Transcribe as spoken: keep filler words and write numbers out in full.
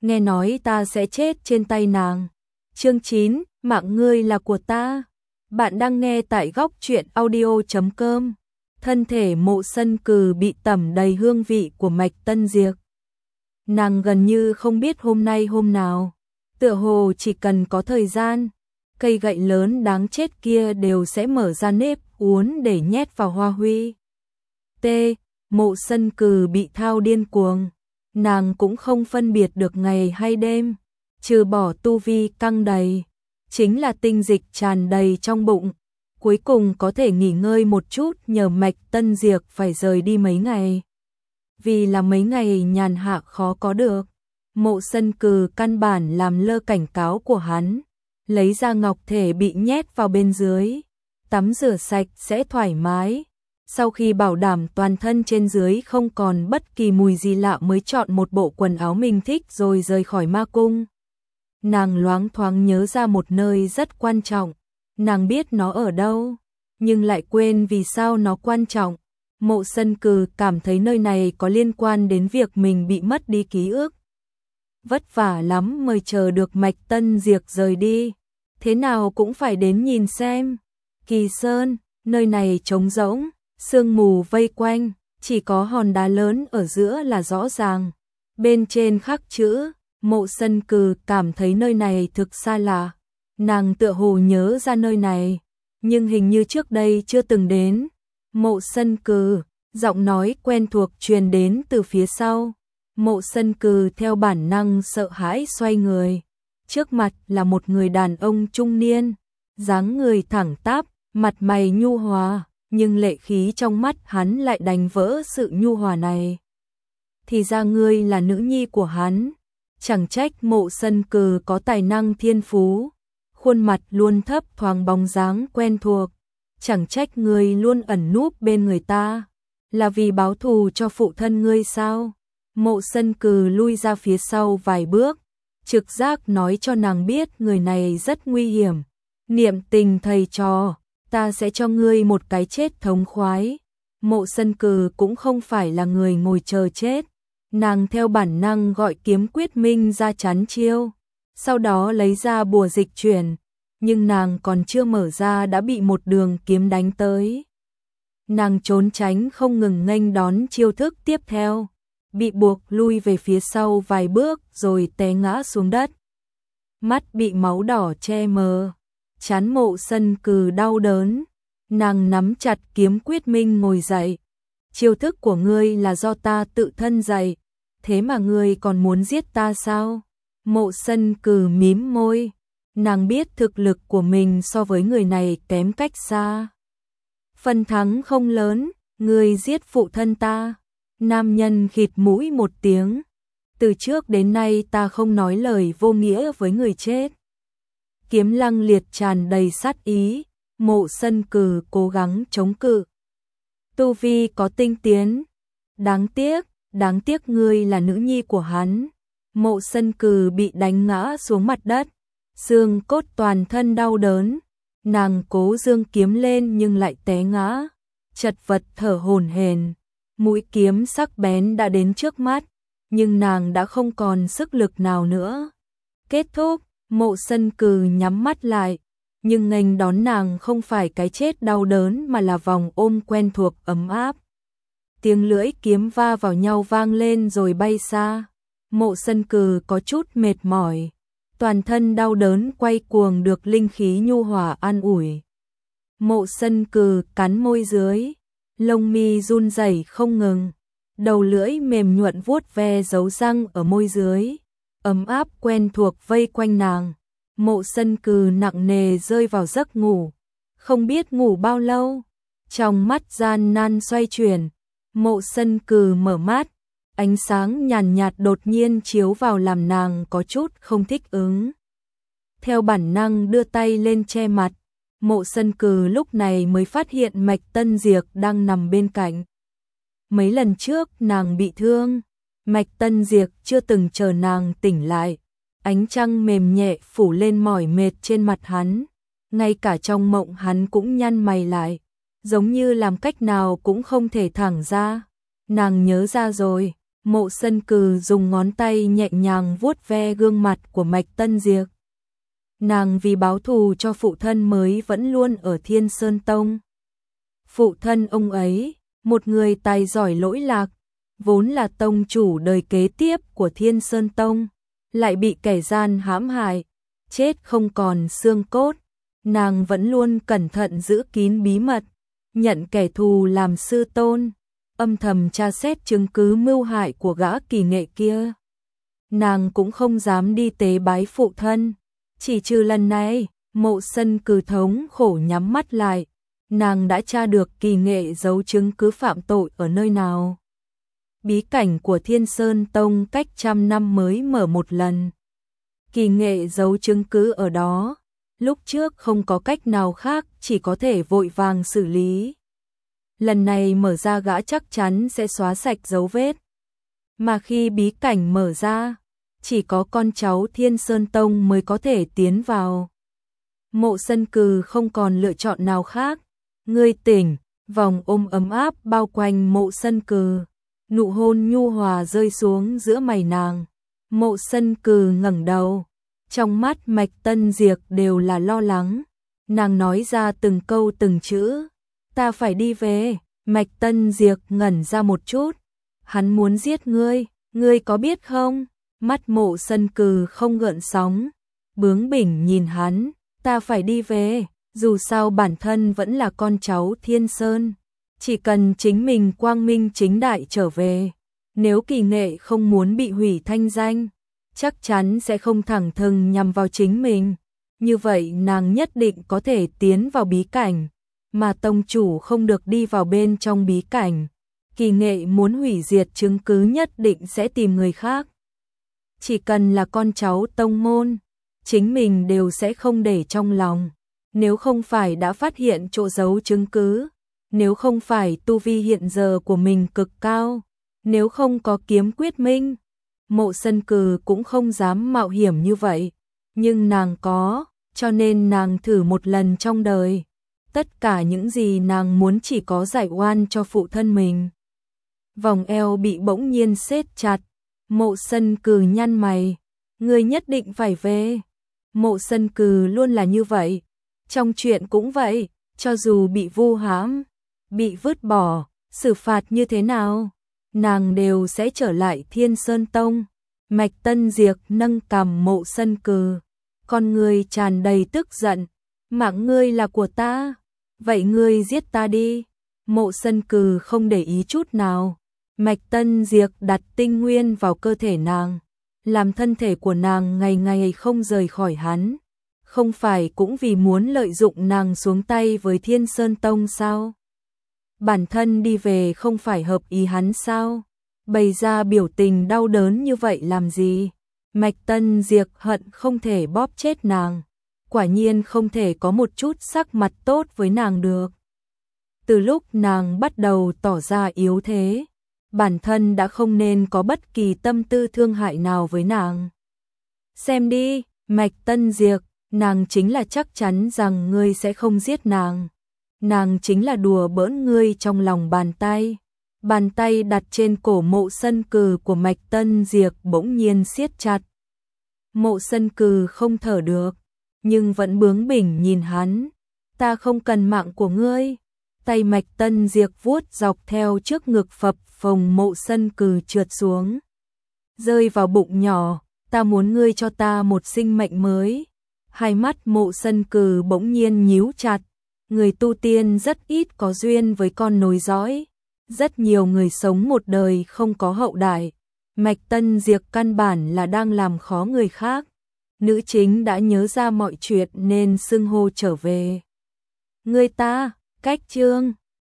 nghe nói ta sẽ chết trên tay nàng. Chương chín, mạng ngươi là của ta. Bạn đang nghe tại góc truyện audio chấm com. Thân thể Mộ Sân Cừ bị tẩm đầy hương vị của Mạch Tân Diệp. Nàng gần như không biết hôm nay hôm nào, tựa hồ chỉ cần có thời gian, cây gậy lớn đáng chết kia đều sẽ mở ra nếp uốn để nhét vào Hoa Huy. T. Mộ Sân Cừ bị thao điên cuồng, nàng cũng không phân biệt được ngày hay đêm, trừ bỏ tu vi căng đầy, chính là tinh dịch tràn đầy trong bụng. Cuối cùng có thể nghỉ ngơi một chút nhờ Mạch Tân Diệp phải rời đi mấy ngày. Vì là mấy ngày nhàn hạ khó có được, Mộ Sân Cừ căn bản làm lơ cảnh cáo của hắn, lấy ra ngọc thể bị nhét vào bên dưới, tắm rửa sạch sẽ thoải mái. Sau khi bảo đảm toàn thân trên dưới không còn bất kỳ mùi gì lạ mới chọn một bộ quần áo mình thích rồi rời khỏi ma cung. Nàng loáng thoáng nhớ ra một nơi rất quan trọng, nàng biết nó ở đâu, nhưng lại quên vì sao nó quan trọng. Mộ Sân Cừ cảm thấy nơi này có liên quan đến việc mình bị mất đi ký ức. Vất vả lắm mới chờ được Mạch Tân Diệp rời đi, thế nào cũng phải đến nhìn xem. Kỳ Sơn, nơi này trống rỗng, sương mù vây quanh, chỉ có hòn đá lớn ở giữa là rõ ràng. Bên trên khắc chữ, Mộ Sân Cừ cảm thấy nơi này thực xa lạ. Nàng tựa hồ nhớ ra nơi này, nhưng hình như trước đây chưa từng đến. Mộ Sân Cừ, giọng nói quen thuộc truyền đến từ phía sau. Mộ Sân Cừ theo bản năng sợ hãi xoay người. Trước mặt là một người đàn ông trung niên, dáng người thẳng tắp, mặt mày nhu hòa, nhưng lệ khí trong mắt hắn lại đánh vỡ sự nhu hòa này. Thì ra ngươi là nữ nhi của hắn. Chẳng trách Mộ Sân Cừ có tài năng thiên phú, khuôn mặt luôn thấp thoáng bóng dáng quen thuộc. Chẳng trách ngươi luôn ẩn núp bên người ta, là vì báo thù cho phụ thân ngươi sao? Mộ Sân Cừ lui ra phía sau vài bước, trực giác nói cho nàng biết người này rất nguy hiểm. Niệm tình thầy trò, ta sẽ cho ngươi một cái chết thống khoái. Mộ Sân Cừ cũng không phải là người ngồi chờ chết, nàng theo bản năng gọi Kiếm Quyết Minh ra chắn chiêu, sau đó lấy ra bùa dịch chuyển. Nhưng nàng còn chưa mở ra đã bị một đường kiếm đánh tới. Nàng trốn tránh không ngừng nghênh đón chiêu thức tiếp theo, bị buộc lui về phía sau vài bước rồi té ngã xuống đất. Mắt bị máu đỏ che mờ, trán Mộ Sân Cừ đau đớn, nàng nắm chặt Kiếm Quyết Minh ngồi dậy. Chiêu thức của ngươi là do ta tự thân dạy, thế mà ngươi còn muốn giết ta sao? Mộ Sân Cừ mím môi. Nàng biết thực lực của mình so với người này kém cách xa. Phần thắng không lớn, ngươi giết phụ thân ta. Nam nhân khịt mũi một tiếng. Từ trước đến nay ta không nói lời vô nghĩa với người chết. Kiếm lăng liệt tràn đầy sát ý, Mộ Sân Cừ cố gắng chống cự. Tu vi có tinh tiến. Đáng tiếc, đáng tiếc ngươi là nữ nhi của hắn. Mộ Sân Cừ bị đánh ngã xuống mặt đất. Xương cốt toàn thân đau đớn, nàng cố giương kiếm lên nhưng lại té ngã, chật vật thở hổn hển. Mũi kiếm sắc bén đã đến trước mắt, nhưng nàng đã không còn sức lực nào nữa. Kết thúc, Mộ Sân Cừ nhắm mắt lại, nhưng nghênh đón nàng không phải cái chết đau đớn mà là vòng ôm quen thuộc ấm áp. Tiếng lưỡi kiếm va vào nhau vang lên rồi bay xa. Mộ Sân Cừ có chút mệt mỏi, toàn thân đau đớn quay cuồng được linh khí nhu hòa an ủi. Mộ Sân Cừ cắn môi dưới, lông mi run rẩy không ngừng, đầu lưỡi mềm nhuận vuốt ve dấu răng ở môi dưới, ấm áp quen thuộc vây quanh nàng. Mộ Sân Cừ nặng nề rơi vào giấc ngủ, không biết ngủ bao lâu, trong mắt gian nan xoay chuyển. Mộ Sân Cừ mở mắt, ánh sáng nhàn nhạt đột nhiên chiếu vào làm nàng có chút không thích ứng. Theo bản năng đưa tay lên che mặt, Mộ Sân Cừ lúc này mới phát hiện Mạch Tân Diệp đang nằm bên cạnh. Mấy lần trước nàng bị thương, Mạch Tân Diệp chưa từng chờ nàng tỉnh lại. Ánh trăng mềm nhẹ phủ lên mỏi mệt trên mặt hắn, ngay cả trong mộng hắn cũng nhăn mày lại, giống như làm cách nào cũng không thể thẳng ra. Nàng nhớ ra rồi, Mộ Sân Cừ dùng ngón tay nhẹ nhàng vuốt ve gương mặt của Mạch Tân Diệp. Nàng vì báo thù cho phụ thân mới vẫn luôn ở Thiên Sơn Tông. Phụ thân ông ấy, một người tài giỏi lỗi lạc, vốn là tông chủ đời kế tiếp của Thiên Sơn Tông, lại bị kẻ gian hãm hại, chết không còn xương cốt. Nàng vẫn luôn cẩn thận giữ kín bí mật, nhận kẻ thù làm sư tôn, âm thầm tra xét chứng cứ mưu hại của gã kỳ nghệ kia. Nàng cũng không dám đi tế bái phụ thân, chỉ trừ lần này. Mộ Sân Cừ thống khổ nhắm mắt lại, nàng đã tra được kỳ nghệ giấu chứng cứ phạm tội ở nơi nào. Bí cảnh của Thiên Sơn Tông cách trăm năm mới mở một lần. Kỳ nghệ giấu chứng cứ ở đó, lúc trước không có cách nào khác, chỉ có thể vội vàng xử lý. Lần này mở ra gã chắc chắn sẽ xóa sạch dấu vết. Mà khi bí cảnh mở ra, chỉ có con cháu Thiên Sơn Tông mới có thể tiến vào. Mộ Sân Cừ không còn lựa chọn nào khác. Ngươi tỉnh, vòng ôm ấm áp bao quanh Mộ Sân Cừ, nụ hôn nhu hòa rơi xuống giữa mày nàng. Mộ Sân Cừ ngẩng đầu, trong mắt Mạch Tân Diệp đều là lo lắng. Nàng nói ra từng câu từng chữ. Ta phải đi về. Mạch Tân Diệp ngẩn ra một chút. Hắn muốn giết ngươi, ngươi có biết không? Mắt Mộ Sân Cừ không gợn sóng, bướng bỉnh nhìn hắn. Ta phải đi về, dù sao bản thân vẫn là con cháu Thiên Sơn, chỉ cần chính mình quang minh chính đại trở về. Nếu kỳ nghệ không muốn bị hủy thanh danh, chắc chắn sẽ không thẳng thừng nhằm vào chính mình. Như vậy nàng nhất định có thể tiến vào bí cảnh, mà tông chủ không được đi vào bên trong bí cảnh. Kỳ nghệ muốn hủy diệt chứng cứ nhất định sẽ tìm người khác. Chỉ cần là con cháu tông môn, chính mình đều sẽ không để trong lòng. Nếu không phải đã phát hiện chỗ giấu chứng cứ, nếu không phải tu vi hiện giờ của mình cực cao, nếu không có kiếm quyết minh, Mộ Sân Cừ cũng không dám mạo hiểm như vậy. Nhưng nàng có, cho nên nàng thử một lần trong đời. Tất cả những gì nàng muốn chỉ có giải oan cho phụ thân mình. Vòng eo bị bỗng nhiên siết chặt. Mộ Sân Cừ nhăn mày. Ngươi nhất định phải về. Mộ Sân Cừ luôn là như vậy. Trong chuyện cũng vậy, cho dù bị vu hãm, bị vứt bỏ, xử phạt như thế nào, nàng đều sẽ trở lại Thiên Sơn Tông. Mạch Tân Diệp nâng cằm Mộ Sân Cừ, con ngươi tràn đầy tức giận. Mạng ngươi là của ta, vậy ngươi giết ta đi. Mộ Sân Cừ không để ý chút nào. Mạch Tân Diệp đặt tinh nguyên vào cơ thể nàng, làm thân thể của nàng ngày ngày không rời khỏi hắn. Không phải cũng vì muốn lợi dụng nàng xuống tay với Thiên Sơn Tông sao? Bản thân đi về không phải hợp ý hắn sao? Bày ra biểu tình đau đớn như vậy làm gì? Mạch Tân Diệp hận không thể bóp chết nàng. Quả nhiên không thể có một chút sắc mặt tốt với nàng được. Từ lúc nàng bắt đầu tỏ ra yếu thế, bản thân đã không nên có bất kỳ tâm tư thương hại nào với nàng. Xem đi, Mạch Tân Diệp, nàng chính là chắc chắn rằng ngươi sẽ không giết nàng. Nàng chính là đùa bỡn ngươi trong lòng bàn tay. Bàn tay đặt trên cổ Mộ Sân Cừ của Mạch Tân Diệp bỗng nhiên siết chặt. Mộ Sân Cừ không thở được, nhưng vẫn bướng bỉnh nhìn hắn. Ta không cần mạng của ngươi. Tay Mạch Tân Diệp vuốt dọc theo trước ngực phập phồng Mộ Sân Cừ trượt xuống, rơi vào bụng nhỏ. Ta muốn ngươi cho ta một sinh mệnh mới. Hai mắt Mộ Sân Cừ bỗng nhiên nhíu chặt. Người tu tiên rất ít có duyên với con nối dõi. Rất nhiều người sống một đời không có hậu đại. Mạch Tân Diệp căn bản là đang làm khó người khác. Nữ chính đã nhớ ra mọi chuyện nên xưng hô trở về. Ngươi ta, cách chương